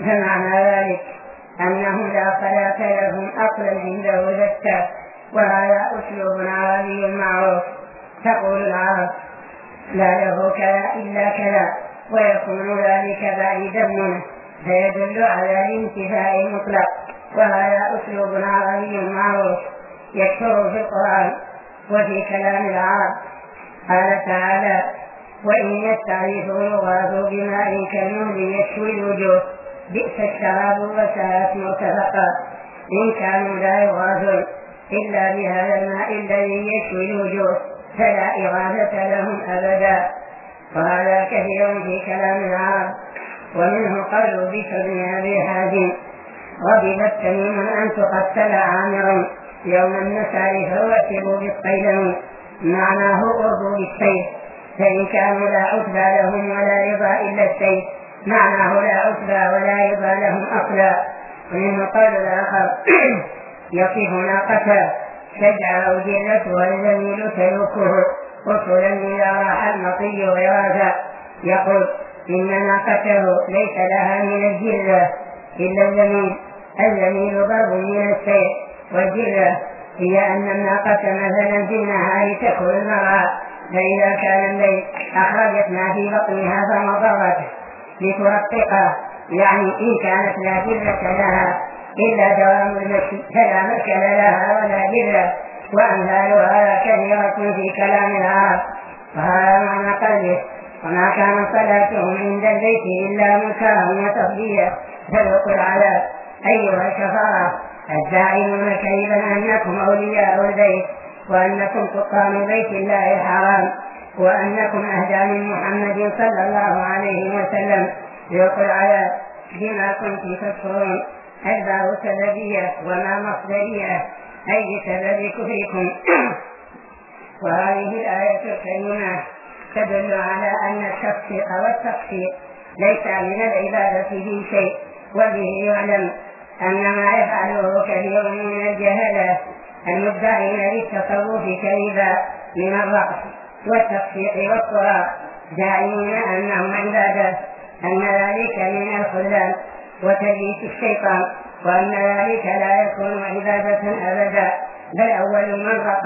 فمعنى ذلك أنه لا صلاة لهم أصلا عنده زكاة، وهذا أسلوب عربي معروف. تقول العرب لا له كذا إلا كذا، ويكون ذلك بعيدا منه فيدل على الانتفاء المطلق، وهذا أسلوب عربي معروف يكثر في القرآن وفي كلام العرب. قال تعالى: وإن يستغيثوا يغاثوا بماء كالمهل يشوي الوجوه بئس الشراب وساءت مرتفقا. إن كانوا لا يغاثون إلا بهذا الماء الذي يشوي الوجوه فلا إغاثة لهم أبدا. وهذا كثير في كلام العرب. ومنه قول بشر بن أبي حازم: غضبت تميم أن تقتل عامر يوم النساء فوكبوا بالصيدم، معناه أرضوا بالسيف، فإن كانوا لا عتبى لهم ولا رضا إلا السيف، معناه لا عتبى ولا رضا لهم أصلا. ومنه قول الآخر: يصف ناقته شجع أوجلته والجميل سلوكه أصلا إذا راح المطي غرازا، يقول: إن ناقته ليس لها من الجلة إلا الجميل ضرب من السيف، والجلة هي أن الناقة مثلا في النهار تأكل المرعى، فإذا كان الليل أخرجت ما في بطنها فمضغته لترققه، يعني إن كانت لا جلة لها إلا دوام المشي فلا مكن لها ولا جلة. وأمثالها كثيرة في كلام العرب. وهذا معنى قوله: وما كان صلاتهم عند البيت إلا مكاء وتصدية. فذوقوا العذاب أيها الكفرة الزاعمون كذبا أنكم أولياء البيت وأنكم سكان بيت الله الحرام وأنكم أهدى من محمد صلى الله عليه وسلم. ذوقوا العذاب بما كنتم تكفرون. الباء سببية وما مصدرية، أي بسبب كفركم. وهذه الآية الكريمة تدل على أن التفسيق والتقصير ليس من العبادة في شيء، وبه يعلم أن ما يفعله كثير من الجهلة المدعين للتصوف كذبا من الرقص والتفسيق والصراع زاعمين أنهم عبادة، أن ذلك من الخذلان وتلبيس الشيطان، وأن ذلك لا يكون عبادة أبدا، بل أول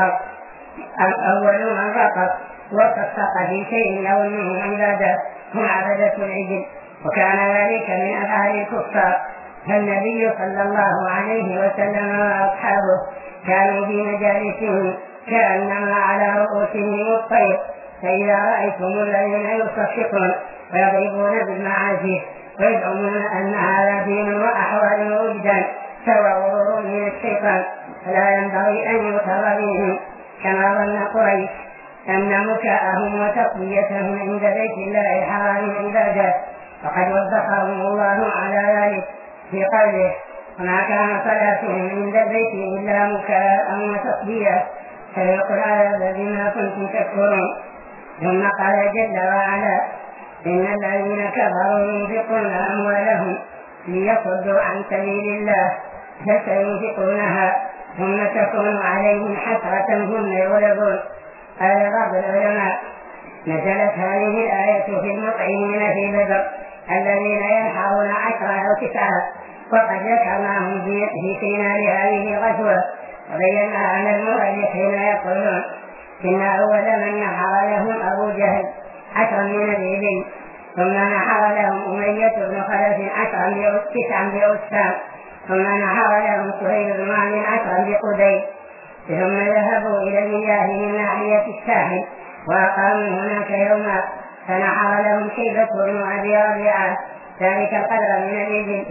من رقص وصدق في شيء أو أنه عبادة هم عبدة العجل، وكان ذلك من أفعال الكفار. فالنبي صلى الله عليه وسلم وأصحابه كانوا في مجالسهم كأنما على رؤوسهم الطير، فإذا رأيتم الذين يصفقون ويضربون بالمعازف ويزعمون أن هذا دين وأحوال ووجدان فهو من الشيطان، فلا ينبغي أن يغتر بهم، كما ظن قريش أن مكاءهم وتقويتهم عند بيت الله الحرام عبادة، وقد وفقهم الله على ذلك في قوله: وما كان صلاتهم عند البيت إلا مكاء وتصدية. فيقول هذا بما كنتم تكفرون. ثم قال جل وعلا: إن الذين كفروا ينفقون أموالهم ليصدوا عن سبيل الله فسينفقونها ثم تكون عليهم حسرة ثم يغلبون. قال بعض العلماء: نزلت هذه الآية في المطعمين في بدر الذين ينحرون 10 أو 9، وقد ذكرناهم في فينال هذه الغزوة، وبينا أن المؤلفين يقولون إن أول من نحر لهم أبو جهل 10 من الإبل، ثم نحر لهم أمية بن خلف 9 بأسفام، ثم نحر لهم سهيل بن معن 10 بقدي، ثم ذهبوا إلى المياه من ناحية الساحل وأقاموا هناك يوما، فنحر لهم شيبة بن أبي ربيعة ذلك القدر من الإبل،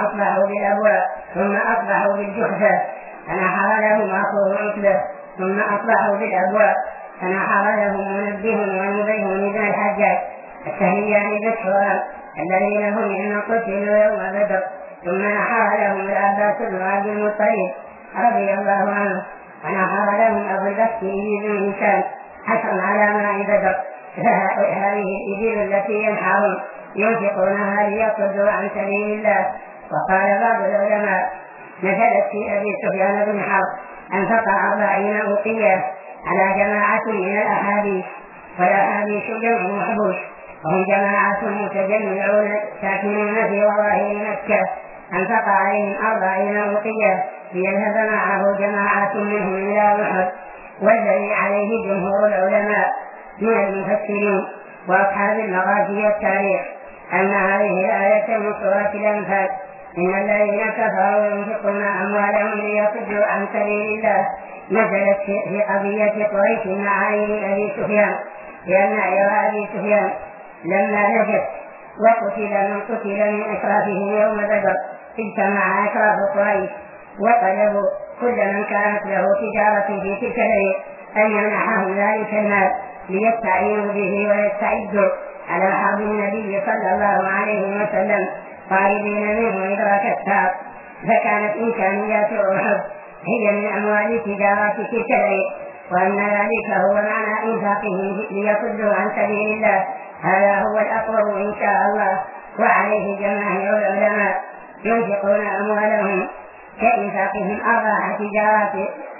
ثم أصبحوا بالجحفة فنحر لهم أخوه عتبة، ثم أصبحوا بالأبواء فنحر لهم منبه ونبيه بن الحجاج السهميان بالحرام الذين هم إن قتلوا يوم بدر، ثم نحر لهم العباس بن عبد المطلب رضي الله عنه، ونحر لهم أبو البختي بن هشام حسن على ماء بدر. هذه الإبل التي ينحرون ينفقونها ليصدوا عن سبيل الله. وقال بعض العلماء: نزلت في أبي سفيان بن حرب أنفق 40 أوقية على جماعة من الأحاديث، والأحاديث جمع محبوس، وهم جماعة متجمعون ساكنون في ظواهر مكة، أنفق عليهم 40 أوقية ليذهب معه جماعة منهم إلى أحد. والذي عليه جمهور العلماء من المفسرين وأصحاب المغازي والتاريخ أن هذه الآية من سورة الأنفال: إن الذين كفروا ينفقون أموالهم ليصدوا عن سبيل الله، نزلت في قضية قريش مع أبي سفيان، لأن أبي سفيان لما نجت وقتل من قتل من إشرافهم يوم بدر اجتمع أشراف قريش وطلبوا كل من كانت له تجارة في تلك الليل أن يمنحهم ذلك المال ليستعينوا به ويستعدوا على حرب النبي صلى الله عليه وسلم طالبين منه إدراك الثار. فكانت إمكانيات أحد هي من أموال تجارات تلك الليل، وأن ذلك هو معنى إنفاقهم ليصدوا عن سبيل الله. هذا هو الأقرب إن شاء الله، وعليه جماهير العلماء ينفقون أموالهم كإنفاقهم أرباح تجارات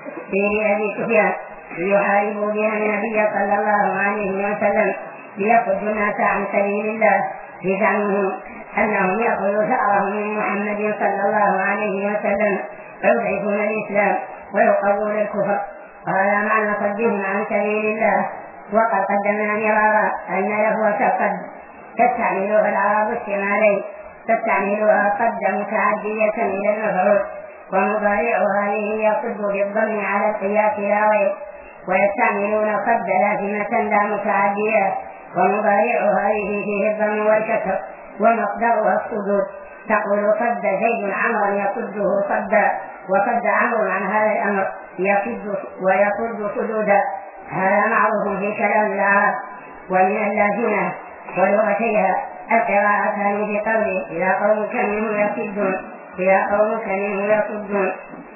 في أبي سفيان ليحاربوا بها النبي صلى الله عليه وسلم ليصدوا الناس عن سبيل الله، بزعمهم أنهم يأخذوا ثأرهم من محمد صلى الله عليه وسلم ويضعفون الإسلام ويقوون الكفر. وهذا معنى صدهم عن سبيل الله. وقد قدمنا مرارا أن لفظة قد تستعملها العرب الشمالي، تستعملها قد متعدية إلى المفعول، ومضارع هذه يصد بالضم على القياس لا غير، ويستعملون قد لازمة لا متعدية، ومضارع هذه فيه الضم والكسر ومصدرها الصدود. تقول صد زيد عمرا يصده صدا، وصد عمرو عن هذا الأمر يصد ويصد صدودا. هذا معروف في كلام العرب. ومن اللازمة ولغتيها القراءتان بقوله إذا قومك منه يصدون، إذا قومك منه يصدون،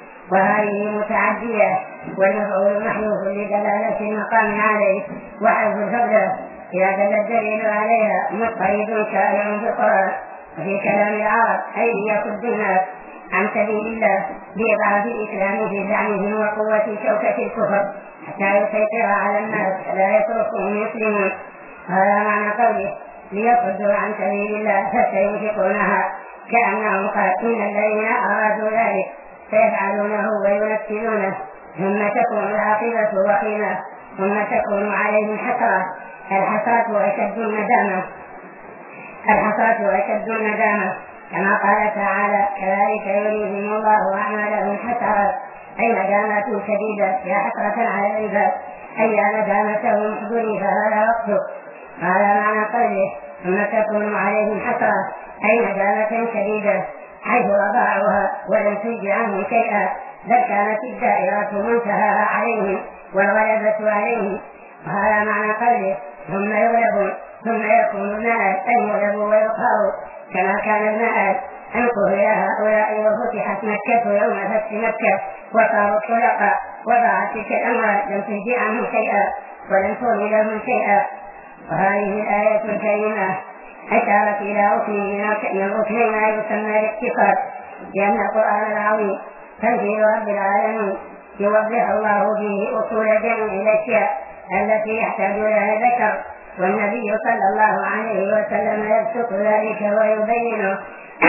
وهذه متعدية، والمفعول محذوف لدلالة المقام عليه وحذف الفضل إذا دل الدليل عليها مضطرد شائع في القرآن. وفي كلام العرب أي يصد الناس عن سبيل الله بإضعاف الإسلام في زعمهم وقوة شوكة الكفر حتى يسيطر على الناس لا يتركهم يسلمون. هذا معنى قوله ليصدوا عن سبيل الله فسينفقونها، كأنهم قال إن الذين أرادوا ذلك سيفعلونه وينفذونه، ثم تكون العاقبة وخيمة، ثم تكون عليهم حسرة. الحسرة أشد الندامة كما قال تعالى كذلك يريهم الله أعمالهم حسرات، أي ندامة شديدة يا حسرة على العباد، أي ندامتهم محضري فهذا وقته. هذا معنى قوله ثم تكون عليهم حسرة، أي ندامة شديدة حيث وضعوها ولم تجد عنهم شيئا، بل كانت الدائرة منتهاها عليهم والغلبة عليهم. وهذا معنى قوله ثم يغلبون، ثم يكون المآل أن يغلبوا ويقهروا، كما كان المآل أن قهر هؤلاء وفتحت مكة يوم فتح مكة وصاروا خلقا، وضعت تلك الأموال لم تجد عنهم شيئا ولم تغني لهم شيئا. وهذه الآية الكريمة أشارت إلى ركن من ركنين ما يسمى الاقتصاد، لأن القرآن العظيم تنزيل رب العالمين يوضح الله فيه أصول جميع الأشياء التي يحتاج لها البشر، والنبي صلى الله عليه وسلم يبسط ذلك ويبينه.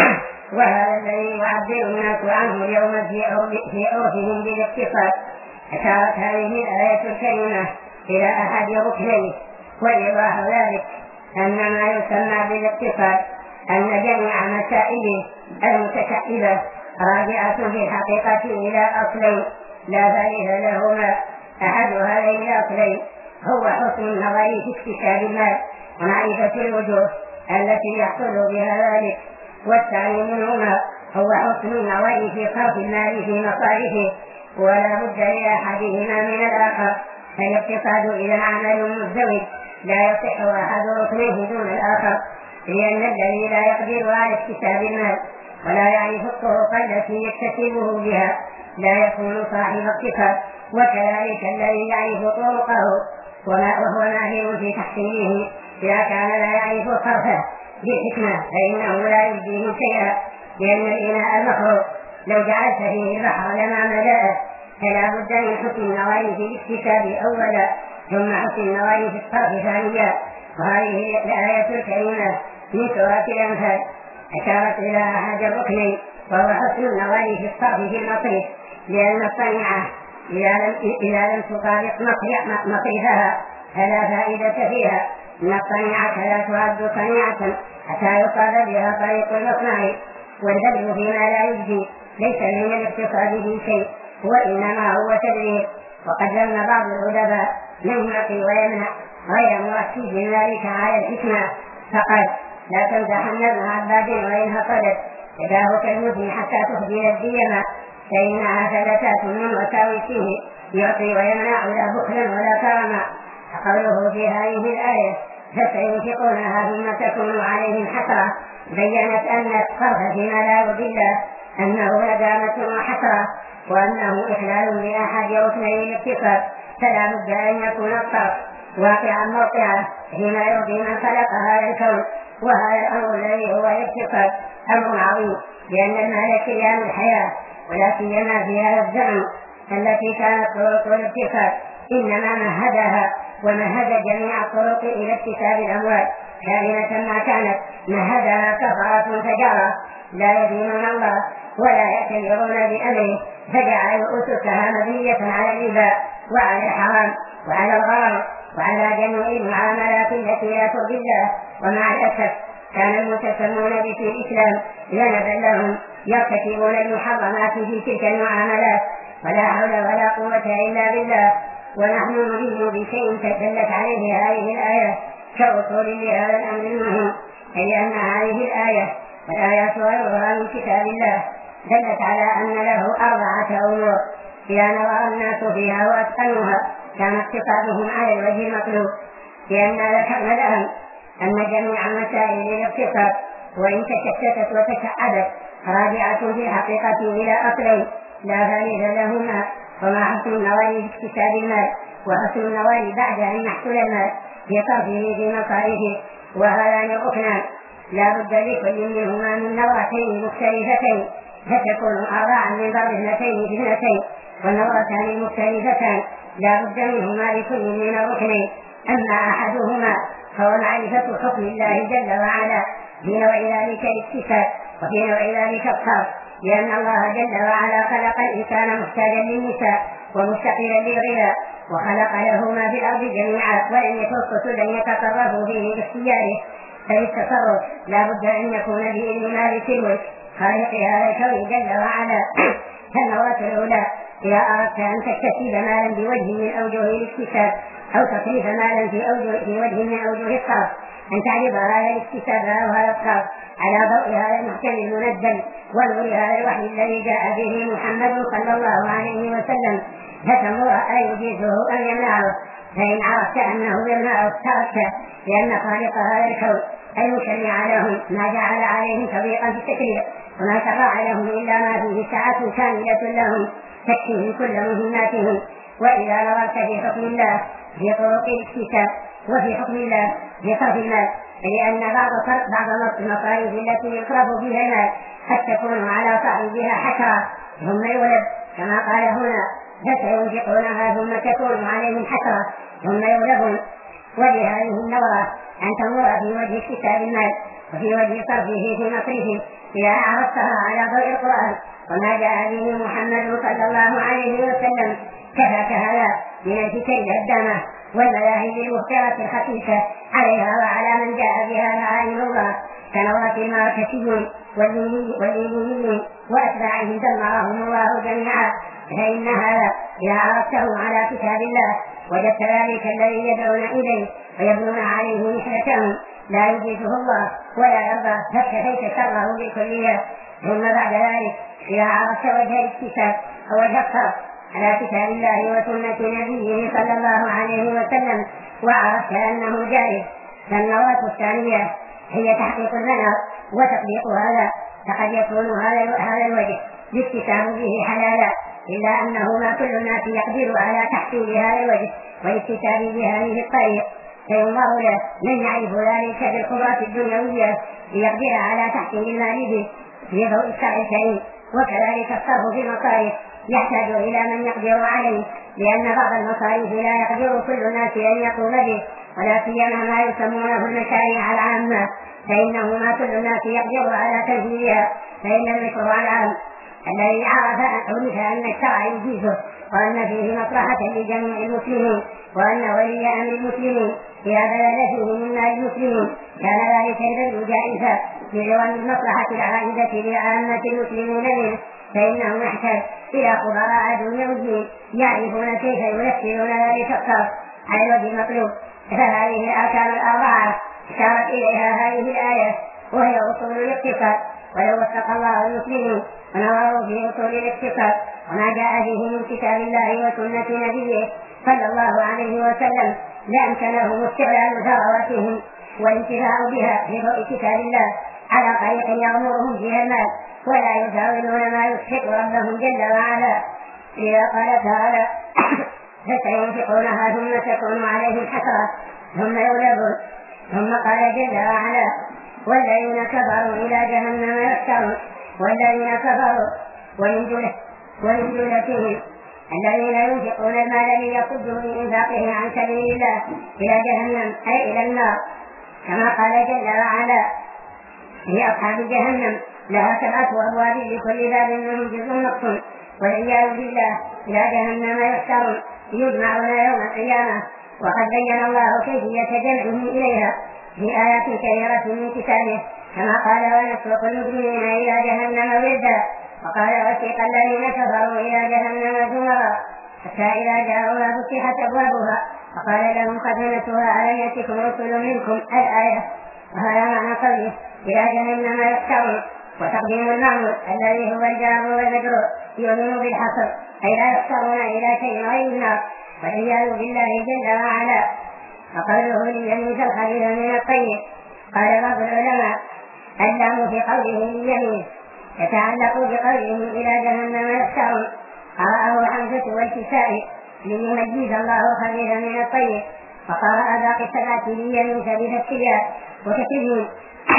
وهذا الذي يعبر الناس عنه اليوم في عرفهم بالاقتصاد. أشارت هذه الآية الكريمة إلى أحد ركنيه، وإيضاح ذلك أن ما يسمى بالاقتصاد أن جميع مسائله المتشعبة راجعة في الحقيقة إلى أصلين لا ثالث لهما. أحد هذين الأصلين هو حسن النظر في اكتساب المال ومعرفة الوجوه التي يحصل بها ذلك، والثاني منهما هو حسن النظر في صرف المال في مصارفه، ولا بد لأحدهما من الآخر. فالاقتصاد إذا عمل مزدوج لا يصح أحد ركنيه دون الآخر، لأن الذي لا يقدر على اكتساب المال ولا يعرف الطرق التي يكتسبه بها لا يكون صاحب اقتصاد، وكذلك الذي يعرف طرقه وهو ماهر في تحصيله إذا كان لا يعرف صرفه بالحكمة فإنه لا يجزيه شيئا، لأن الإناء المخروق لو جعلت فيه البحر لما ملأه، فلا بد من حسن النظر في الاكتساب أولا ثم حسن النظر في الصرف ثانيا. وهذه الآية الكريمة في سورة الأنفال أشارت إلى أحد الركنين وهو حسن النظر في الصرف في المصيف، لأن الصنيعة إذا لم تطابق مصيفها فلا فائدة فيها، إن الصنيعة لا تعد صنيعة حتى يصاب بها طريق المصنع، والبذل فيما لا يجزي ليس من الاقتصاد في شيء، وإنما هو تدريب. وقد ذم بعض الأدباء من يعطي ويمنع غير مركز ذلك على الحكمة، فقال: لا تمدحن ابن عباد وإن هطلت يداه كالمزن حتى تخجل الديم، فإنها ثلاثات من وساوسه يعطي ويمنع لا بخلا ولا كرما. فقوله في هذه الآية فسينفقونها ثم تكون عليهم حسرة بيّنت أن الصرف فيما لا يرضي الله أنه ندامة وحسرة، وأنه إخلال بأحد ركني الاقتصاد، فلا بد أن يكون الصرف واقعا موقعا فيما يرضي من خلق هذا الكون. وهذا الأمر الذي هو الاقتصاد أمر عظيم، لأن المال كيان الحياة، ولا سيما في هذا الزمن التي كانت طرق الاقتصاد إنما مهدها ومهد جميع الطرق إلى اكتساب الأموال، كائنة ما كانت مهدها كفرة تجارة لا يدينون الله ولا يعتبرون بأمره، فجعلوا أسسها مبنية على الربا وعلى الحرام وعلى الغرام وعلى جميع المعاملات التي لا ترضي الله. ومع الأسف كان المتسمون باسم الإسلام ذنبا لهم يرتكبون المحرمات في تلك المعاملات، ولا حول ولا قوة إلا بالله. ونحن نريد بشيء تدلت عليه هذه الآية كأصول لهذا الأمر المهم، أي أن هذه الآية والآيات غيرها من كتاب الله دلت على أن له 4 أمور إذا نظر الناس فيها وأتقنوها كان اقتصادهم على الوجه المطلوب، لأننا ذكرنا الآن أن جميع مسائل الاقتصاد وإن تشتتت وتشعبت راجعة في الحقيقة إلى أصلين لا ثالث لهما، وما حسن النظر في اكتساب المال، وحسن النظر بعد أن يحصل المال في صرفه في مصارفه، وهذان الركنان لا بد لكل منهما من نظرتين مختلفتين، فتكون أربعا من ضرب 2 في 2، والنظرتان المختلفتان لا بد منهما لكل من الركنين. أما أحدهما فهو معرفة حكم الله جل وعلا في نوع ذلك الاكتساب وفي نوع ذلك الصرف، لأن الله جل وعلا خلق الإنسان محتاجا للنساء ومستقلا للغذاء، وخلق له ما في الأرض جميعا ولم يخصص لن يتصرفوا فيه باختياره، فالتصرف لا بد أن يكون بإذن مالك الملك خالق هذا الكون جل وعلا. فالنظرة الأولى إذا أردت أن تكتسب مالا بوجه من أوجه الاكتساب أو تصرف مالا في وجه من أوجه الصرف أن تعرض هذا الاكتساب أو هذا الصرف على ضوء هذا المحكم المنزل ونور هذا الوحي الذي جاء به محمد صلى الله عليه وسلم، فتنظر أن يجيزه أم يمنعه. فإن عرفت أنه يمنعه تركت، لأن خالق هذا الكون المشرع لهم ما جعل عليهم طريقا في التكليف، وما شرع لهم إلا ما فيه ساعة كاملة لهم تكفيهم كل مهماتهم. وإذا نظرت في حكم الله في طرق الاكتساب وفي حكم الله في صرف المال، لأن بعض المصاريف التي يصرف فيها المال قد تكون على صاحبها حسرة ثم يولد، كما قال هنا فسينفقونها ثم تكون عليهم حسرة ثم يولدون. ولهذه النظرة أن تنظر في وجه اكتساب المال وفي وجه صرفه في مصرفه إذا عرفتها على ضوء القرآن وما جاء به محمد صلى الله عليه وسلم كفاك هذا من الفتن الهدامة والمذاهب المختارة الخفيفة عليها وعلى من جاء بها معالم الله كنظرة الماركسيين واللينيين وأتباعهم دمرهم الله جميعا. فإن هذا إذا عرفته على كتاب الله وجدت ذلك الذي يدعون إليه ويبنون عليه نحلتهم لا يجيزه الله ولا يرضى، فاكتفيت شره بالكلية. ثم بعد ذلك إذا عرفت وجه الاكتساب ووجه الصرف على كتاب الله وسنة نبيه صلى الله عليه وسلم وعرفت أنه جائز، فالنظرة الثانية هي تحقيق المنع وتطبيق هذا، فقد يكون هذا الوجه الاكتساب به حلالا، إلا أنه ما كل الناس يقدر على تحصيل هذا الوجه والاكتساب بهذه الطريق، فينظر له من يعرف ذلك بالخبرات الدنيوية ليقدر على تحصيل المال به في ضوء الشرع الكريم. وكذلك الصرف في المصارف يحتاج إلى من يقدر عليه، لأن بعض المصاريف لا يقدر كل الناس أن يقوم به، ولا سيما ما يسمونه المشاريع العامة، فإنه ما كل الناس يقدر على تنفيذها. فإن المشروع العام الذي عرف أن الشرع يجيزه، وأن فيه مصلحة لجميع المسلمين، وأن ولي أمر المسلمين إذا بلغ فيه من مال المسلمين كان ذلك البذل جائزا لعوام المصلحة العائدة لعامة المسلمين منه، فإنه يحتاج إلى خبراء دنيويين يعرفون كيف ينفذون ذلك الصرف على الوجه المطلوب. فهذه الأركان الأربعة اشارت إليها هذه الآية، وهي أصول الاقتصاد. ولو وفق الله المسلمين ونظروا في أصول الاقتصاد وما جاء فيه من كتاب الله وسنة نبيه صلى الله عليه وسلم لأمكنهم استغلال ثرواتهم والانتفاع بها في ضوء كتاب الله على طريق يغمرهم فيها المال، ولا يساولون ما يسخط ربهم جل وعلا. لذا قال تعالى: فسينفقونها ثم تكون عليهم حسرة ثم يغلبون. ثم قال جل وعلا: والذين كفروا إلى جهنم يحشرون. والذين كفروا ومن جملتهم الذين ينفقون المال ليصدوا بإنفاقه عن سبيل الله إلى جهنم أي إلى النار، كما قال جل وعلا في أصحاب جهنم: لها 7 أبواب لكل باب منهم جزء مقسوم والعياذ بالله إلى جهنم يحشرون يجمعون يوم القيامة. وقد بين الله كيفية جمعهم إليها في آيات كثيرة من كتابه، كما قال: ونسوق المجرمين إلى جهنم وردا. وقال: وسيق الذين كفروا إلى جهنم زمرا حتى إذا جاءوها فتحت أبوابها وقال لهم خزنتها ألم يأتكم رسل منكم الآية. وهذا معنى قوله إلى جهنم يحشرون. وتقديم المعمول الذي هو الجار والمجرور يؤمن بالحصر، أي لا يحشرون إلى شيء غير النار والعياذ بالله جل وعلا. وقوله ليميز الخبيث من الطيب، قال بعض العلماء: اللام في قوله ليميز يتعلق بقوله إلى جهنم يحشرون. قرأه حمزة والكسائي: ليميز الله الخبيث من الطيب. وقرأ باقي السبعة ليميز بفتحها وتكليم،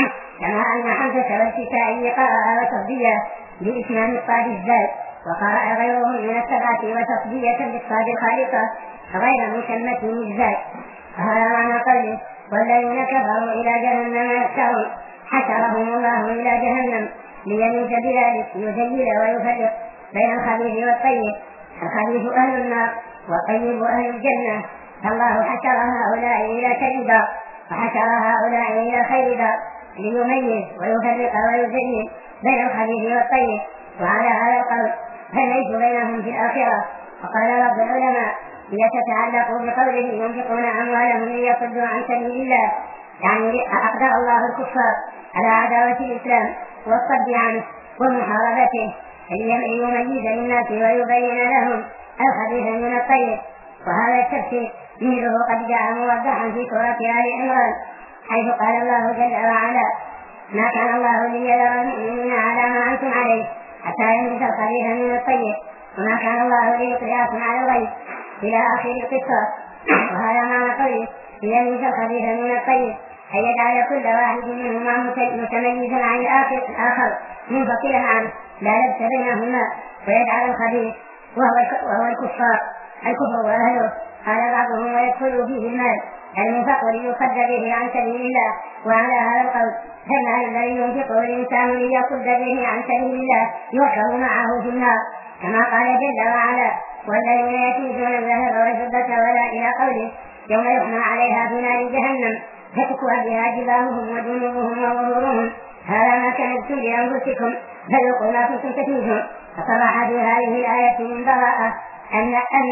كما أن حمزة والكسائي قرأ وتصدية بإتمام الصاد الزاد. وقرأ غيرهم من السبعة وتصدية بالصاد الخالقة غير مسمة الزاد. وهذا معنى قوله: والذين كفروا إلى جهنم يحشرون. حشرهم الله إلى جهنم ليميز بذلك يذلل ويفرق بين الخبيث والطيب. الخبيث أهل النار والطيب أهل الجنة، فالله حشر هؤلاء إلى شر دار وحشر هؤلاء إلى خير دار ليميز ويفرق ويذلل بين الخبيث والطيب. وعلى هذا القول فليس بينهم في الآخرة. وقال بعض العلماء: هي تتعلق بقوله ينفقون أموالهم ليصدوا عن سبيل الله، يعني أقدر الله الكفار على عداوة الإسلام والصد عنه ومحاربته ليميز للناس ويبين لهم الخبيث من الطيب. وهذا التفسير مثله قد جاء موضحا في سورة آل عمران، حيث قال الله جل وعلا: ما كان الله ليذر المؤمنين على ما أنتم عليه حتى يميز الخبيث من الطيب وما كان الله ليطلعكم على الغيب إلى آخر القصة. وهذا معنى قوله ليميز الخبيث من الطيب، أن يجعل كل واحد منهما متميزا عن الآخر منفصلا عنه لا لبس بينهما، ويجعل الخبيث وهو الكفر وأهله. قال بعضهم: ويدخل فيه المال المنفق ليصد به عن سبيل الله. وعلى هذا القول فالمال الذي ينفقه الإنسان ليصد به عن سبيل الله يحشر معه في النار، كما قال جل وعلا: والذين يكنزون الذهب والفضة ولا إلى قوله: يوم يحمى عليها في نار جهنم فتكوى بها جباههم وجنوبهم وظهورهم هذا ما كنزتم لأنفسكم فذوقوا ما كنتم تكنزون. فصرح في هذه الآية من براءة أن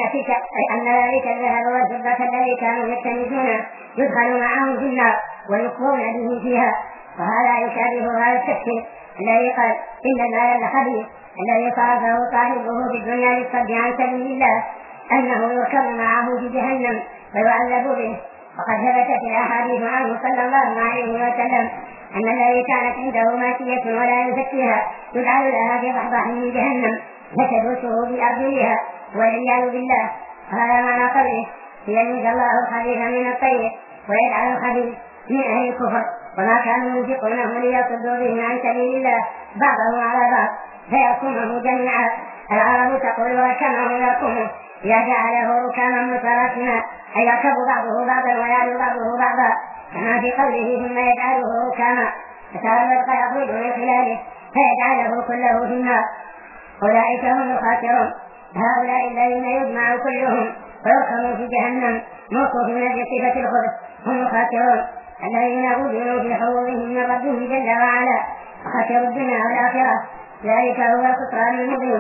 ذلك الذهب والفضة الذي كانوا يكنزون يدخل معهم في النار ويكفرون به فيها. وهذا يشابه هذا التفسير الذي قال: إن المال الخبيث الذي صرفه صاحبه في الدنيا للصد عن سبيل الله أنه يركب معه في جهنم ويعذب به. وقد ثبتت الأحاديث عنه صلى الله عليه وسلم أن الذي كانت عنده ماشية ولا يزكيها يجعل لها في ضحضاح من جهنم فتدوسه بأرجلها والعياذ بالله. هذا معنى قوله: ليميز الله الخبيث من الطيب ويجعل الخبيث من أهل الكفر وما كانوا ينفقونه ليصدوا به عن سبيل الله بعضهم على بعض فيقومه جميعا العرب تقول ركنه يركمه إذا جعله ركاما متراكما أي يركب بعضه بعضا ويعلو بعضه بعضا، كما في قوله ثم يجعله ركاما فترى البرق يخرج من خلاله فيجعله كله في النار. أولئك هم الخاسرون، هؤلاء الذين يجمع كلهم ويركبوا في جهنم موصوفين بصفة الخبث هم الخاسرون الذين أوذنوا في حوضهم من ربهم جل وعلا وخسروا الدنيا والآخرة، ذلك هو الخسران المبين.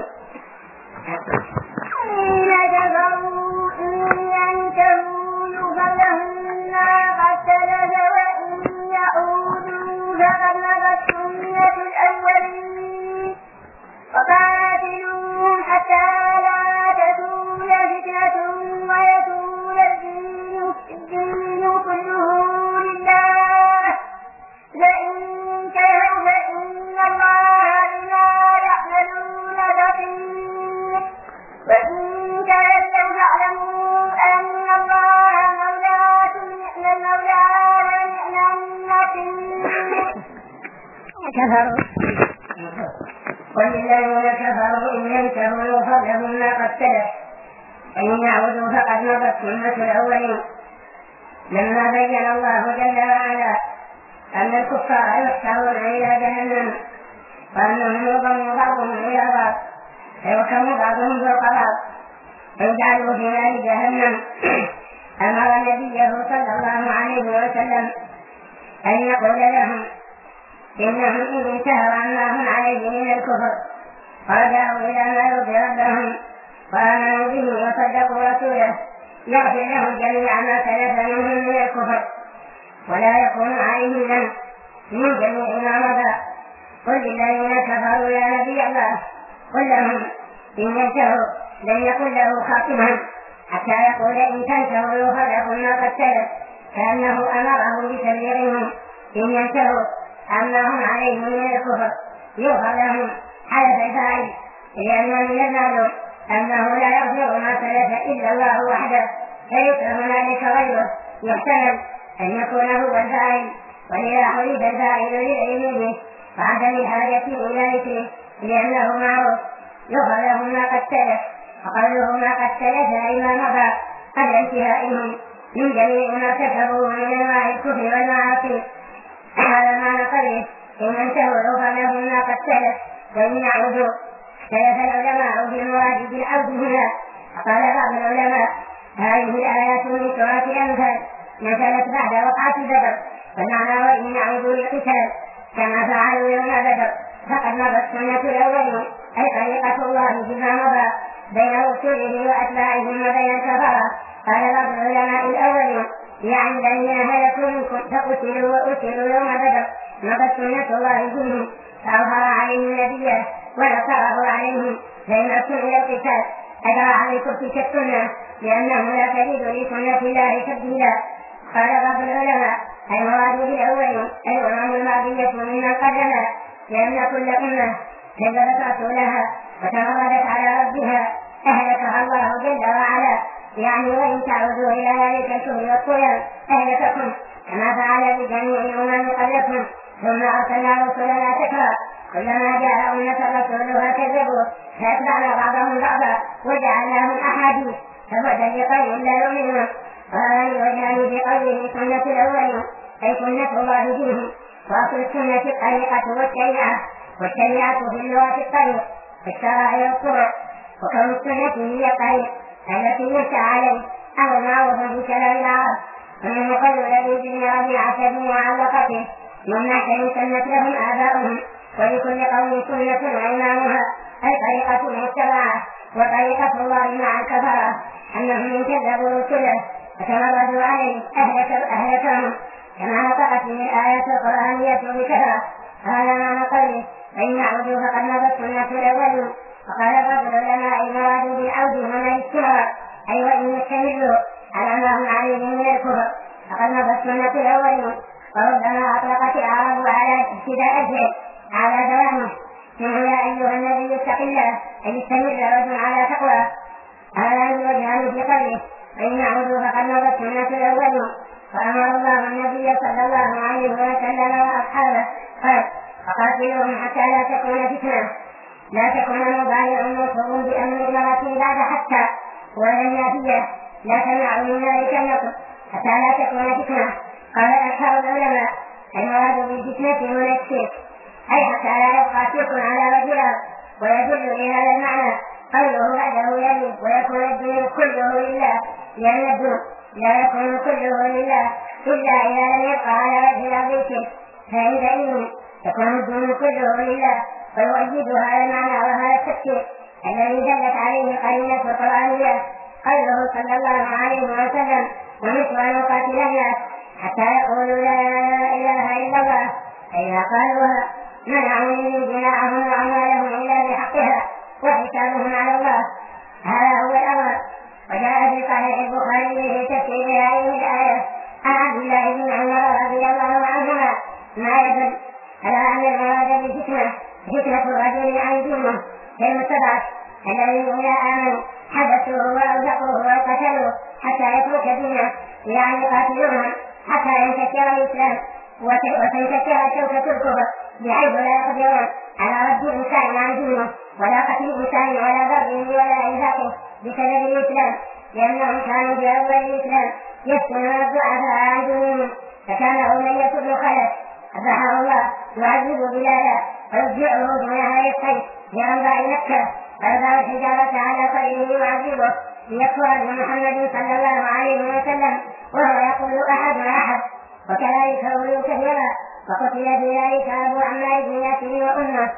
إن كفروا إن ينتهوا يغفر لهم ما قد سلف وإن يعودوا فقد مضت سنة الأولين وقاتلوهم حتى لا تكون فتنة ويكون الدين كله لله فإن انتهوا فإن الله بما يعملون بصير وإن تولوا فاعلموا أن الله مولاكم نعم المولى ونعم النصير. كفروا والذين كفروا إن ينتهوا يغفر لهم ما قد سلف وإن يعودوا فقد مضت سنة الأولين. لما بين الله جل وعلا أن الكفار يحشرون إلى جهنم وأنهم يضم بعضهم إلى بعض فيركم بعضهم فوق بعض فيجعلوا في نار جهنم، أمر نبيه صلى الله عليه وسلم أن يقول لهم إنهم إن انتهوا عما هم عليه من الكفر ورجعوا إلى ما يرضي ربهم وآمنوا به وصدقوا رسوله يغفر لهم جميع ما سلف منهم من الكفر ولا يكون عليهم ذنب من جميع ما مضى. قل للذين كفروا يا نبي الله قل لهم إن ينتهوا لن يكن له خاتما حتى يقول إن تنتهوا يغفر لكم ما قد سلف، كأنه أمرهم بتبليغهم إن ينتهوا عما هم عليه من الكفر يغفر لهم حدث الفاعل، لأنهم يزعمون أنه لا يغفر ما سلف إلا الله وحده فليس هنالك غيره، يحتمل أن يكون هو الفاعل ولذا حدث الفاعل للعلم به وعدم الحاجة إلى ذكره لأنه معروف يغفر لهم ما قد سلف، وقوله ما قد سلف أي ما مضى قبل انتهائهم من جميع ما كسبوا من أنواع الكفر والمعاصي. هذا معنى قوله إن انتهوا يغفر لهم ما قد سلف وإن يعودوا. اختلف العلماء في المراد بالعود هنا، فقال بعض العلماء هذه الآيات من سورة الأنفال نزلت بعد وقعة بدر فالمعنى وإن يعودوا للقتال كما فعلوا يوم بدر فقد مضت سنة الأولين أي طريقة الله بما مضى بين رسله وأتباعهم وبين الكفرة. قال بعض العلماء الأولين يعني الذين هلكوا منكم فقتلوا وأسروا يوم بدر مضت سنة الله فيهم فأظهر عليهم نبيه ونصره عليهم فإن أصل إلى القتال أجرى عليكم تلك السنة لأنه لا تجد لسنة الله تبديلا. قال بعض العلماء المراد بالأولين الأمم الماضية ممن قدمها لأن كل أمة كذبت رسولها وتمردت على ربها أهلكها الله جل وعلا، يعني وإن تعودوا إلى ذلك الكفر والطغيان أهلككم كما فعل بجميع الأمم قبلكم. ثم أرسلنا رسلنا تكرارا كلما جاء أمة رسولها كذبوه فأتبعنا بعضهم بعضا وجعلناهم أحاديث فبعدا لقوم لا يؤمنون. قال وجعلوا في قوله سنة الأولين أي سنة الله فيهم، وأصل السنة الطريقة والشريعة في اللغة الطريق والشرائع الطرق، وكون السنة هي الطريق التي يمشى عليه أمر معروف في كلام العرب. ومن قول الذي بن ربيعة بن معلقته مما سنت لهم آباؤهم ولكل قوم سنة وإمامها أي طريقة متبعة وطريقة الله مع الكفرة أنهم إن كذبوا رسله فتمردوا عليه أهلكهم كما نطقت به الآيات القرآنية بكثرة. هذا معنى قوله فإن يعودوا فقد مضت سنة الأولين. وقال بعض العلماء المراد بالعود هنا الاستمرار أي وإن يستمروا على ما هم عليه من الكفر فقد مضت سنة الأولين. وربما أطلقت العرب على ابتداء الفعل على دوامه ثم يا أيها النبي اتق الله أي استمر رجل على تقوى. هذا يوجهان في قوله فإن يعودوا فقد مضت سنة الأولين. وأمر الله النبي صلى الله عليه وسلم وأصحابه قال فقاتلوهم حتى لا تكون فتنة لا تكون مضارع موصول بأمر المرة بعد حتى ولا النافية لا تمنع من ذلك النقص حتى لا تكون فتنة. قال أكثر العلماء المراد بالفتنة هنا الشرك، أي حتى لا يبقى شرك على وجه الأرض. ويدل لهذا المعنى قوله بعده يلي ويكون الدين كله لله، لأن الدين لا يكون كله لله إلا إذا لم يبقى على وجه الأرض شرك، فعندئذ يكون الدين كله لله. ويؤيد هذا المعنى وهذا التفسير الذي دلت عليه قرينة القرآنية قوله صلى الله عليه وسلم ومثل أن يقاتل الناس حتى يقولوا لا إله إلا الله، فإذا قالوها منعوا من دماءهم وأموالهم إلا بحقها وحسابهم على الله. هذا هو الأمر. وجاء في صحيح البخاري في تفسير هذه الآية عن عبد الله بن عمر رضي الله عنهما ما يدل على أن المراد بالفتنة فتنة الرجل عن دينه كالمستضعف الذي إذا آمنوا حبسوه وأوثقوه وقتلوه حتى يترك دينه، يعني قاتلوهم حتى ينتشر الإسلام وتنتشر شوكة الكفر بحيث لا يقدرون على رد إنسان عن دينه ولا قتل إنسان ولا ضربه ولا إنفاقه بسبب الإسلام، لأنهم كانوا في أول الإسلام يفتنون الضعفاء عن دينهم. فكان أمية بن خلف أباحه الله يعذب بلالا ويرجعه دون هذا الخير لأنباء مكة فأرضى الحجارة على قلبه يعذبه ليكفر بمحمد صلى الله عليه وسلم وهو يقول أحد. وكذلك أولو كثيرا. وقتل بذلك أبو عمار بن ياسر وأمه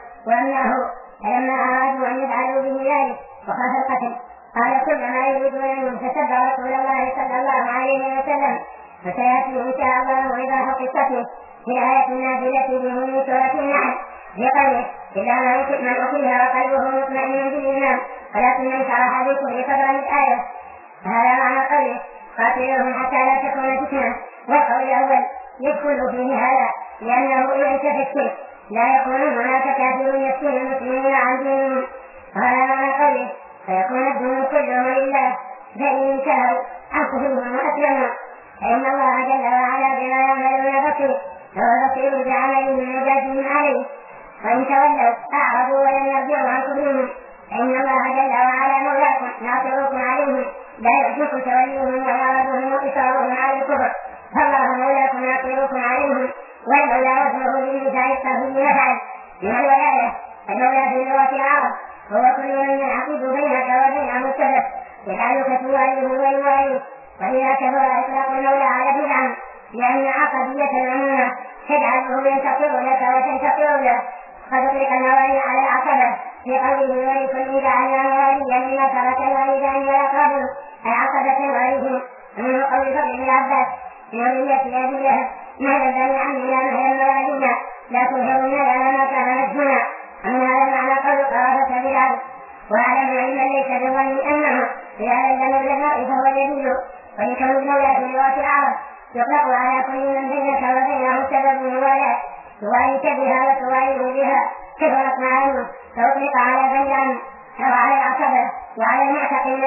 فلما أرادوا أن يفعلوا به ذلك وخاف القتل قال كل ما يريدون منه فسب رسول الله صلى الله عليه وسلم. فسيأتي إن شاء الله إيضاح قصته في آية النازلة به من سورة النحل بقوله إلا من أخذها وقلبه مطمئن بالإيمان ولكن من شرح بالكفر صدرا الآية. هذا معنى قوله قاتلوهم حتى لا تكون فتنة. والقول الأول يدخل فيه هذا لأنه إذا انتفى الشرك لا يكون هناك كافر يفتن المسلمين عن دينهم. وهذا معنى قوله فيكون الدين كله لله، فإن انتهوا عن كفرهم وأسلموا فإن الله جل وعلا بما يعملون بصير، فهو بصير بعملهم وجازهم عليه. وإن تولوا أعرضوا ولم يرجعوا عن كفرهم فإن الله جل وعلا مولاكم ناصركم عليهم لا يعجبكم توليهم وإعراضهم وإصرارهم على الكفر، فالله مولاكم ناصركم عليهم. والمولى واسمه للنساء التهويل نفعل من الولاية. المولى في لغة العرب هو كل من يعقد بينك وبين متفق يجعلك تواليه ويواليه. وإذا كبر إطلاق المولى على بدعا لأن عقدية العمومة تجعله ينتصر لك وتنتصر له. قد أطلق الموالي على العقبة في قوله ولكل جعلنا مواليا لما ترك الوالدان والأقربون العقبة الوارثين. ومن قول فضل بن عباس في ولية أبي لهب مهلا بني عمنا مهلا موالينا لا تظهرون لنا ما كان نجمنا. ومن هذا المعنى قول قرابة بالعبد. وأعلم علما ليس بظن أنه إذا لزم الجزاء فهو اليمين. ولكون المولى في لغة العرب يطلق على كل من بينك وبينه سبب الموالاة تواليك بها وتواليه بها كثرت معانيه، فأطلق على بيان أو على العصبة وعلى المعتقين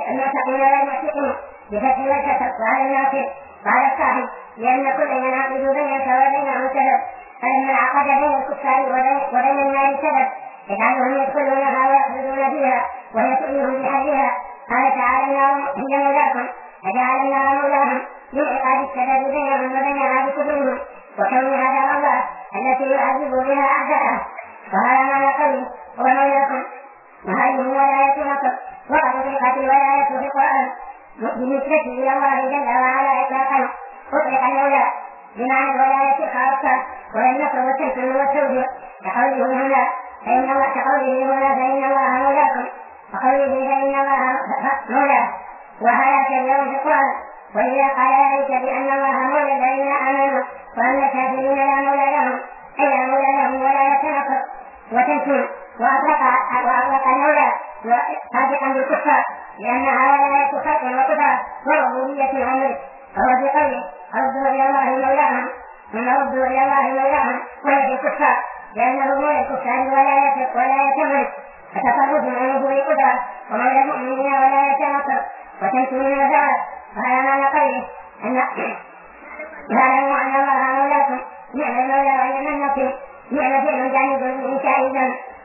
بفتح والكسر وعلى الناصر وعلى الصاحب، لأن كل ينعقد بينك وبينه سبب. فلما انعقد بين الكفار وبين النار سبب يجعلهم يدخلونها ويخرجون فيها وهي تؤذيهم بحرها. قال تعالى النار هي مولاكم فجعل النار مولاهم لإيقاد السبب بينهم وبينها بكفرهم وكون هذا الله التي يعذب بها أعداءه. وهذا معنى قوله هو مولاكم. وهذه ولاية نصر. وقد أطلقت الولاية في القرآن بالنسبة إلى الله جل وعلا إطلاقا. أطلق المولى بمعنى الولاية الخاصة والنصر والتمكين والتوفيق كقوله هنا فإن الله مولاكم وقوله فإن الله مولاه. وهذا كاليوم في القرآن. وإذا قال ذلك بأن الله مولى الذين آمنوا وأن الكافرين لا مولى لهم أي لا مولى لهم ولاية نصر وتمكين. وأطلق المولى صادقا بالكفار لأنها ولاية خلق وكفار وربوبية وملك. وهو في قوله ردوا إلى الله مولاهم ثم ردوا إلى الله مولاهم وهي الكفار لأنه مولى الكفار ولاية ملك فتصرف من نبوة قدرة ومولى المؤمنين ولاية نصر وتمكين وزوال. وهذا معنى قوله واعلموا أن الله مولاكم نعم المولى وإنما النصير. نعم فعل جانب الإنشاء إذن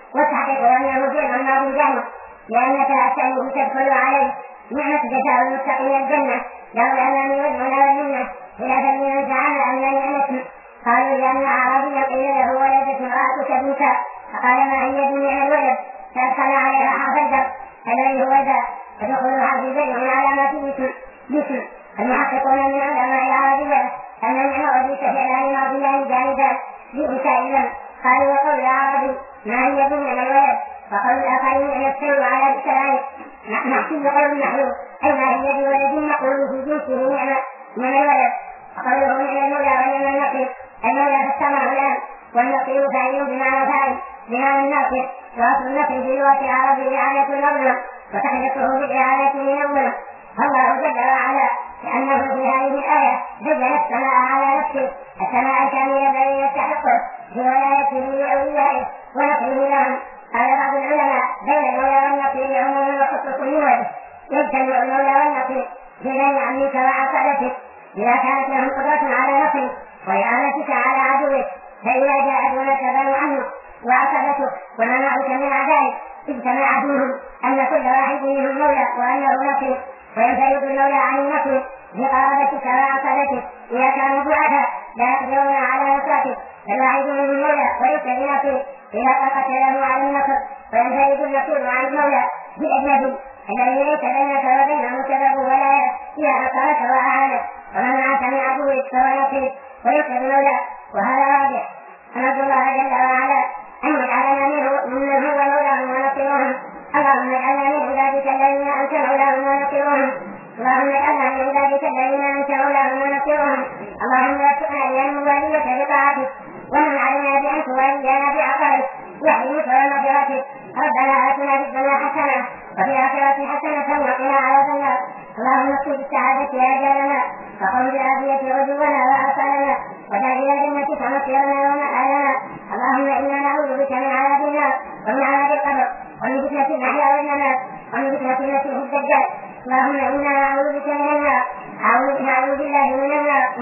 والتحقيق أنه فعل ماضي جامع لأنك تأتيه تدخل عليه نعمة جزاء المتقين الجنة له الأمان والمنى والمنة خلافا لمن زعم أن نعمته قالوا لأن أعرابيا قيل له ولدت امرأتك بنتا فقال ما هي بنعم الولد فأدخل عليها حرف الجر الذي هو ذا فدخول حرف الجر على ما فيه باسم المحققون من علماء العربية أن النعمة وجدت فعلان ماضيان جانبان بإنشاء اللم قالوا وقول العربي ما هي بنعم الولد وقول الآخرين يستوي على الكلام نحسب قول النحو أي ما هي بولد نقول في جنسه نعمة من الولد وقوله نعم المولى ونعم النصير المولى فالسمع الآن والنصير فاعل بمعنى فاعل بمعنى الناصر وأصل النصر في اللغة العربية إعادة المظلم وتحدثه بالإعادة من أوله فالله جل وعلا لأنه في هذه الآية بين السماء على نفسه السماء الكاملة الذي يستحقه بولايته لأوليائه ونصره لهم. قال بعض العلماء بين المولى والنصير عموما وخصوص يوجد يجتمع المولى والنصير بين عمك وعقبتك إذا كانت لهم قدرة على نصرك وإعانتك على عدوك فإذا جاء دونك بنو عنك وعقبتك ومنعك من عدائك اجتمع عدوهم أن كل واحد منهم مولى وأنه نصير وينفرد المولى عن النصر بقرابتك وعقبتك إذا كانوا ضعفاء لا يقدرون على نصرتك فالواحد منهم مولى وليس بنصير إذا قتله على النصر وينفرد النصير عن المولى بأجنبي الذي ليس بينك وبينه سبب ولا إذا نصرك وأعانك ومنعك من عدوك فهو نصير وليس بمولى. وهذا واضح فنرجو الله جل وعلا أن يجعلنا منه هو مولاهم ونصيرهم. اللهم اجعلنا من عبادك الذين أنت مولاهم ونصيرهم. اللهم اجعلنا من عبادك الذين أنت مولاهم ونصيرهم. اللهم وفقنا إلى الموالية بطاعتك ومن علينا بأن توالينا بعقلك وحلمك ومغفرتك. ربنا آتنا في الدنيا حسنة وفي الآخرة حسنة وقنا عذاب النار. اللهم اكتب بالسعادة آجالنا وقم بالعافية غدونا وآصالنا وجعل إلى جنتك مصيرنا ومآلنا. اللهم إنا نعوذ بك من عذاب النار ومن عذاب القبر ومن فتنة المحيا والممات ومن فتنة المسيح الدجال. اللهم إنا نعوذ بك من النار نعوذ بالله من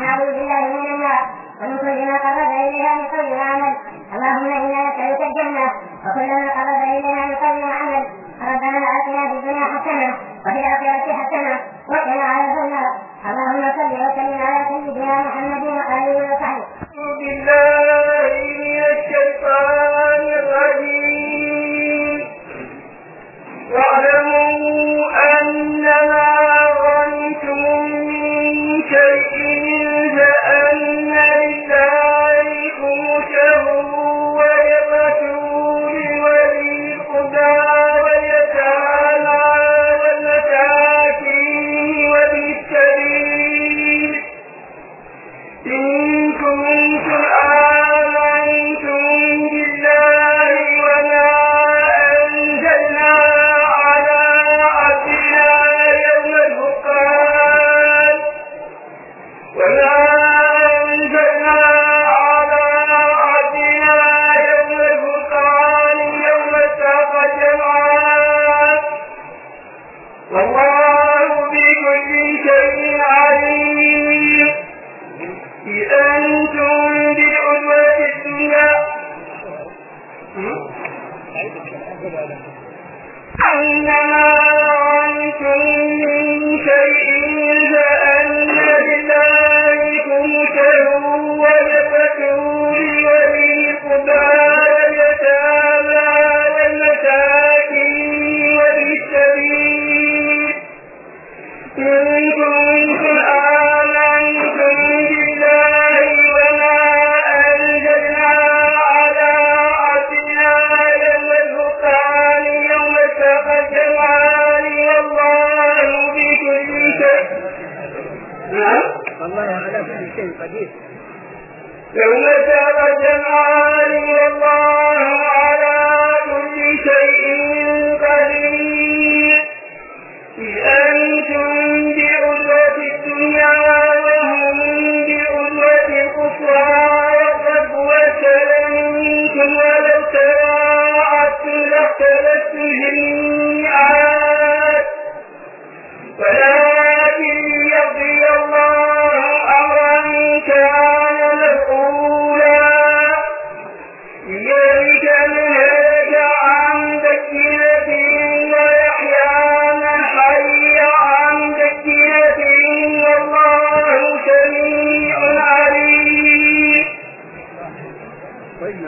النار ومن كل ما قرب إليها من قول وعمل. اللهم إنا نسألك الجنة وكل ما قرب إليها من قول وعمل. ربنا آتنا في الدنيا حسنة وفي الآخرة حسنة وقنا عذاب النار. اللهم صل وسلم على سيدنا محمد وآله وصحبه. أعوذ بالله من الشيطان الرجيم. واعلموا أنما غنمتم من شيء فأن لله خمسه وللرسول ولذي القربى واليتامى والمساكين وابن السبيل إن كنتم آمنتم بالله وما أنزلنا على عبدنا يوم الفرقان يوم التقى الجمعان والله بكل شيء عليم. أنتم بالعدوة الدنيا أنما أنتم من شيء فأن لله خمسه وللرسول ولذي القربى واليتامى والمساكين وابن السبيل إن كنتم آمنتم بالله وما أنزلنا على عبدنا يوم الفرقان يوم التقى الجمعان والله بكل شيء قدير. يوم التقى الجمعان والله على كل شيء قدير. أنتم بعدوة الدنيا وهم بعدوة القصوى وقد وسل منكم ولو تواعدتم لاختلفتم في الميعاد ولكن يقضي الله أمرا كان مفعولا. وإن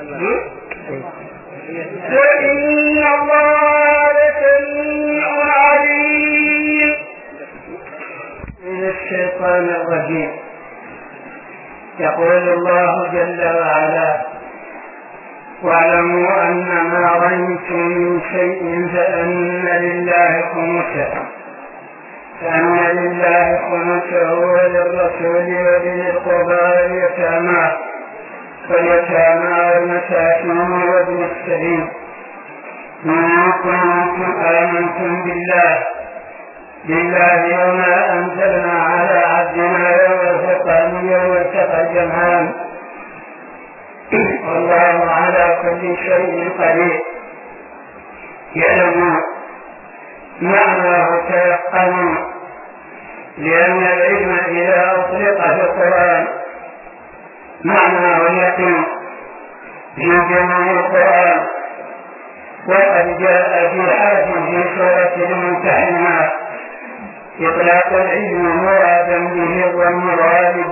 الله لسميع عليم. من الشيطان الرجيم. يقول الله جل وعلا: واعلموا أن ما غنمتم من شيء فأن لله خمسه وللرسول ولذي القربى واليتامى والمساكين وابن السبيل إن كنتم آمنتم بالله وما أنزلنا على عبدنا يوم الفرقان يوم التقى الجمعان والله على كل شيء قدير. يعلم معناه تيقن، لأن العلم إذا أطلق في القرآن معناه اليقين في جميع القرآن. وقد جاء في سورة الممتحنة إطلاق العلم مرادا به الظن الغالب،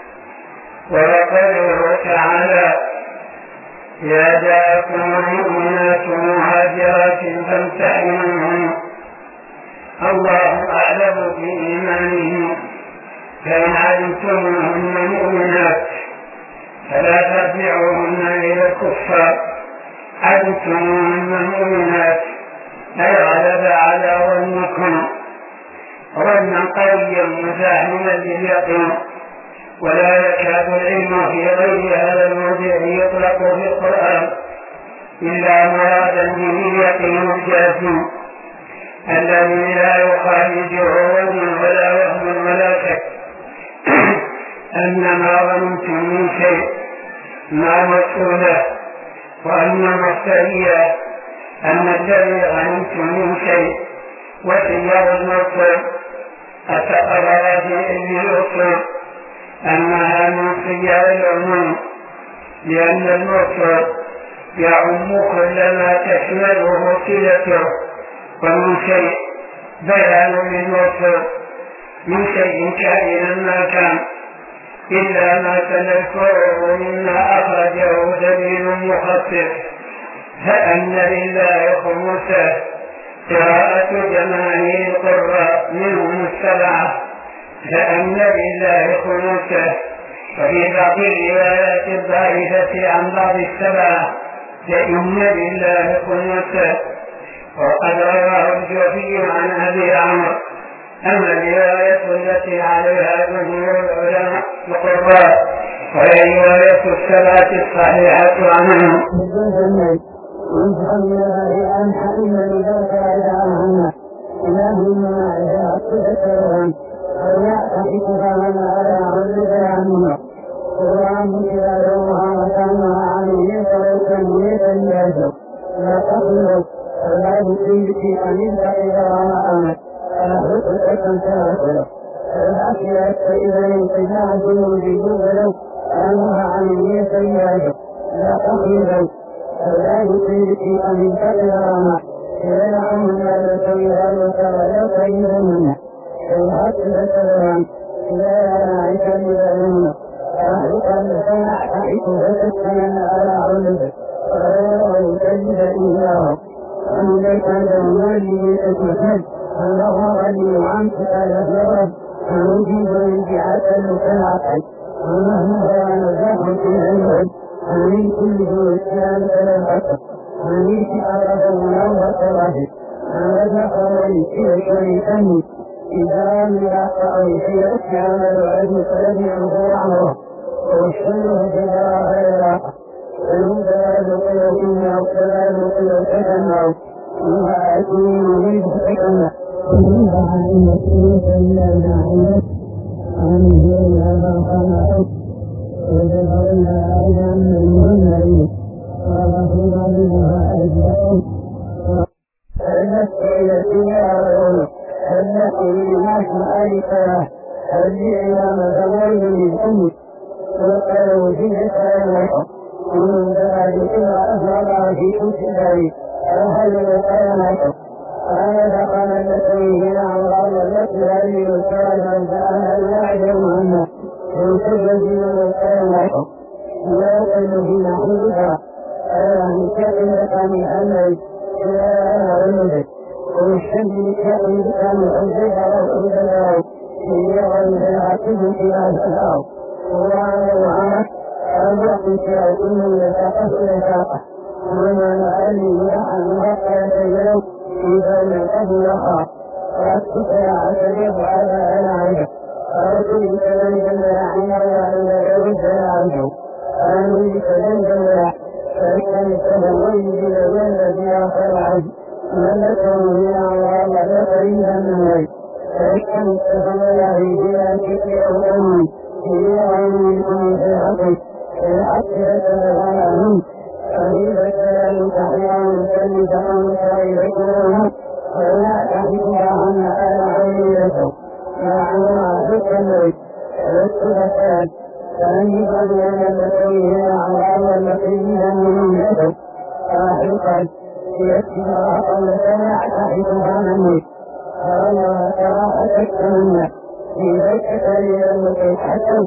وقوله تعالى: يا جاءكم المؤمنات مهاجرات فامتحنوهن الله أعلم بإيمانهن فإن علمتموهن مؤمنات فلا ترجعوهن إلى الكفار، علمتموهن مؤمنات أي غلب على ظنكم ظنا قويا مزاحما لليقين. ولا يكاد العلم في غير هذا الموضع يطلق في القرآن إلا مرادا به اليقين الجازم الذي لا يخالجه وهم ولا وهم ولا شك أن ما ظننتم من شيء ما مسؤوله، وأن المفترية أن الذي غنمتم من شيء وسيار المصر أتقرر في علم الأصول أنها من سيار العموم، لأن المصر يعم كل ما تشمله صلته، ومن شيء بيان للمصر من شيء كائنا ما كان إلا ما سنذكره مما أخرجه دليل مخصص. فأن لله خمسه قراءة جماهير القراء منهم السبعة، فأن لله خمسه. وفي بعض الروايات الضعيفة عن بعض السبعة فإن لله خمسه. وقد رواه الجوفي عن أبي عمرو. أما الرواية التي عليها جمهور العلماء القراء وهي رواية السبعة الصحيحة عنهم. لا الذين حدثا أراه كائنة من أمري لا أولدك والشمس كائنة من أنزلها وأنزلها هي غير العقيد في هذا الأرض وعلى وعلى أرضك كائن لتقه وما نعلم عن بقية اليوم إذا لم أبلغها وأتبع عشرة على العجب أرسل كذلك عن الله يرد عنه أرسل كذلك فإن التبوي الذي آخر عنه ملكه من الله لقريبا منه فإن التبوي بلا كثير أمي هي عين كل شيء الحق تبغى فإذا كان تحيان كلمة خيركم فلا تحبها أن أنا عينته معلومة بالتمريض والسلسات فإن بين المسيح على المسيح من يده فاحقا يتبع قبل سنة تحبها مني فأنا تراحتك منا في بيتك لأنك حسن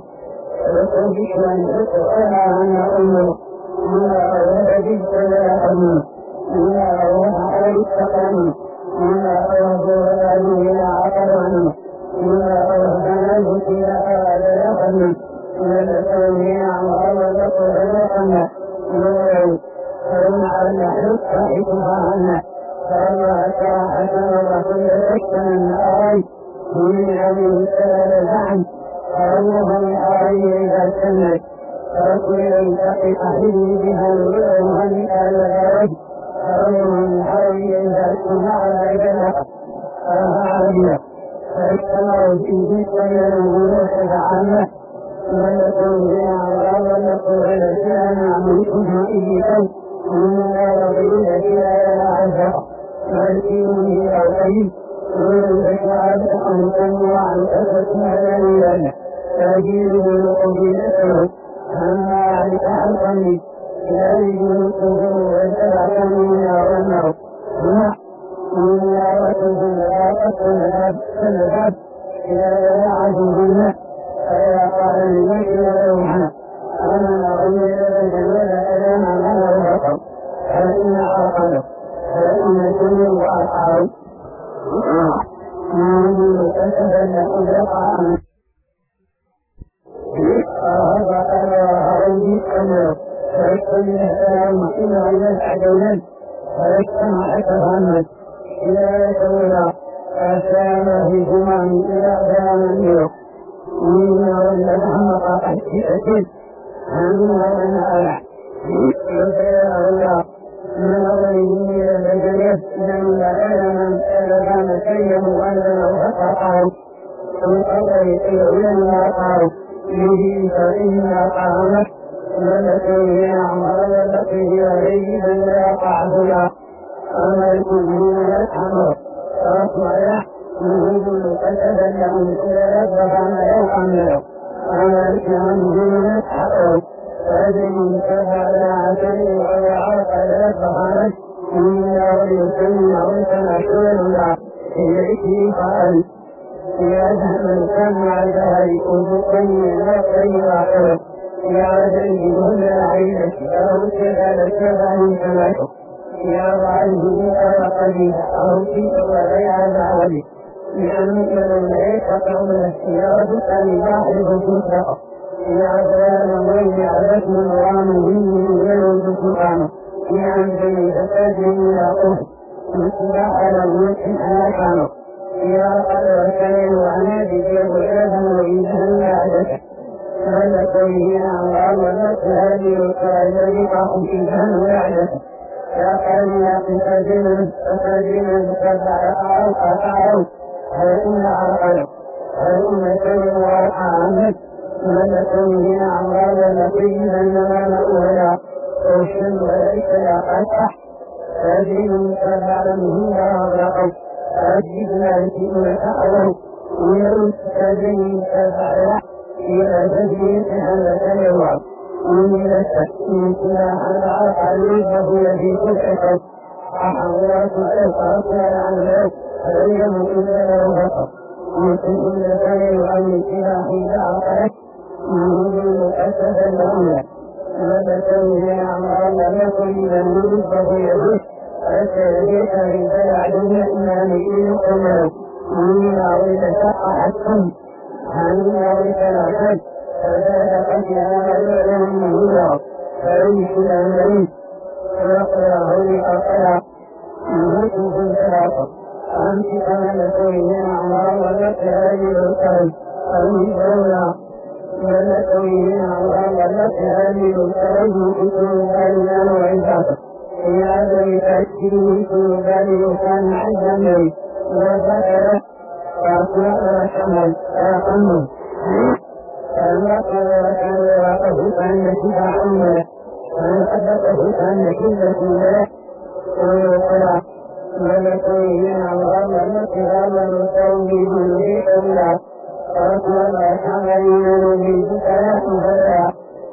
وتنبش من يسأل عن أمه وما أولد ولا أمه وما أولد على التقامي وما أولد ولا عقل عنه وما أولد عنه فيها فعلا يقمي ولا تولي عن أولد ولا ولو فمع النحو صاحبها عنه فالله صراحة وكل شك من آي ومن أبي السلام الزعم فالله من آي إذا سمت فكل يلتقي أحد بها الوئر هنيئا لغاية فالله من آي إذا سمع العجلة فهذه فاجتمعوا في ذكر الغروح عامة ولكم بها ولكم الأشياء نعملكم إيجاز ومن رضي الأشياء العزة فالكيون هي القيم والأشياء أنتم وعن أسفنا لنا فأجيله لقبيلته أما عن أحقني لا يجلسه وانتبعكم من النار ومن يعرفه لا تكون سنذهب إلى العزيزين فإذا قال المجد لوحا أنا أغير الجنة ألم أنا الوطن فإن عقله فإن كل وأقعه من يتسبب لأجرق عنه فهذا أنا أريد أمره فيكون السلام إلى إلى الحدولين فيجتمع أتفهمت إلى يتولى فسام في جمعه إلى بيان اليوم ومن ولد حمق أشياء عندنا ونعلى وسيرى الله من أضيه إلى البجرية لأن أعلم كان سيئا وأنه فقطعه وقضي إلى ما قالوا به فإن قامت ملكه عمر ولقه عليه من لا يقعه أملك من الحمر فأصبح نهض فسد لهم إلى ربهم يوقع أملك من الحقه فأجل ففعل عسل ويعرف لربهم إن وليسلم وسنشور الله إليك فعل يذهب السمع ذلك بقي نقي وآخره يا ذلك كل عينك أو كذا كذا سمعك يا ضعيه أرقدي أو فيك وغير ذلك لأنك لم يتقوم السيارة أن يحرق فيك يا ذلك من يعرف من رامه يلد سبحانه يا أنزل فتاجه إلى قف مثل على الملك أنا كانوا يا قدر كريم وعنادي جيب الأذن وإذن يعدك فلكم هنا وعلمت هذه القائلة بقاهم في جهن يعدك يا قرية تسجل تبعوا فإن عرقلوا فإن كريم وعرق عنك فلكم هنا عمران التي بينما مأولا والشم وليس يا قدح فأجل تبعلمه وعرقوا فأجبنا لكي أعلم ويرد تجني تفعله إلى تجني أهل يوعد ومن التحسين سلاح العقل فهو في كفته أحوات الأسعى عن ذلك فليم إلا لو بطر ومن إلا فليم عن السلاح إذا عقلت ومن أسد الأولى وتسوي أمرا لكم من فضيله فسيجيك من بعد الإيمان إلكم من أريد شقحتكم عن أريد لكم فزادت أمرهم هنا فيمشي أمرين ويقرأه لأقرأ يهوكم ثلاثة أنت كما لكم أمرا ولك هذه الكلم أمين دولة ولكم أمرا ولك هذه الكلم كتب ذلك وعزاته في هذا تأكيد كتب ذلك كان عزا وذكر فأطلق شمل فأقمه فأنقذ وكان وقفه كان كتب عمله فأنقذته كان كتب له ويقرأ ولكن أمرا ولك هذا التوحيد بكلا فأطلق شمل بذكره فلا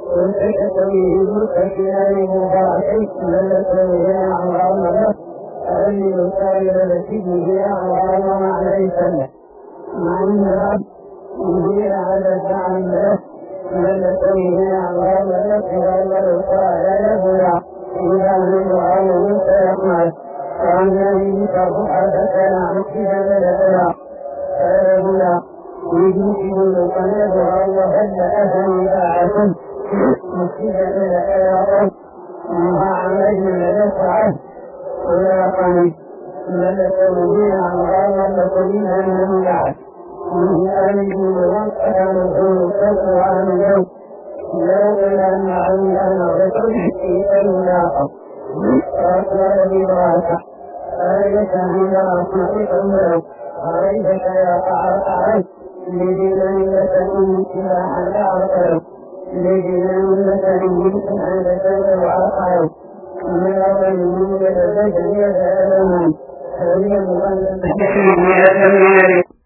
وتكتبه كثيرا مبارك ولكن أمرا ولك أن يسائر لسجده أمرا معنى سنة مع النهب يجير على الدعم له ولكن أمرا ولك هذا القرآن له إذا من وعلم سيقمل وأن فضحتنا مكتبا لنا فلا يجيب القلب الله أهل باعثا مكتبا لنا وما عملنا نفعه ولا قمت ملكوا بها أمراما لكلنا من بعد من أهل وانقذ نزول تقوى من يوم لولا أن أنا رسولي فلناقض فأطلع ببراسة أريدك من أصنعك الملك أريدك يا قعر لدينا لسن سلاحا لا أرقل لدينا لسن عند سنة وعقل من أول من يتزجل يتألمان فليم أن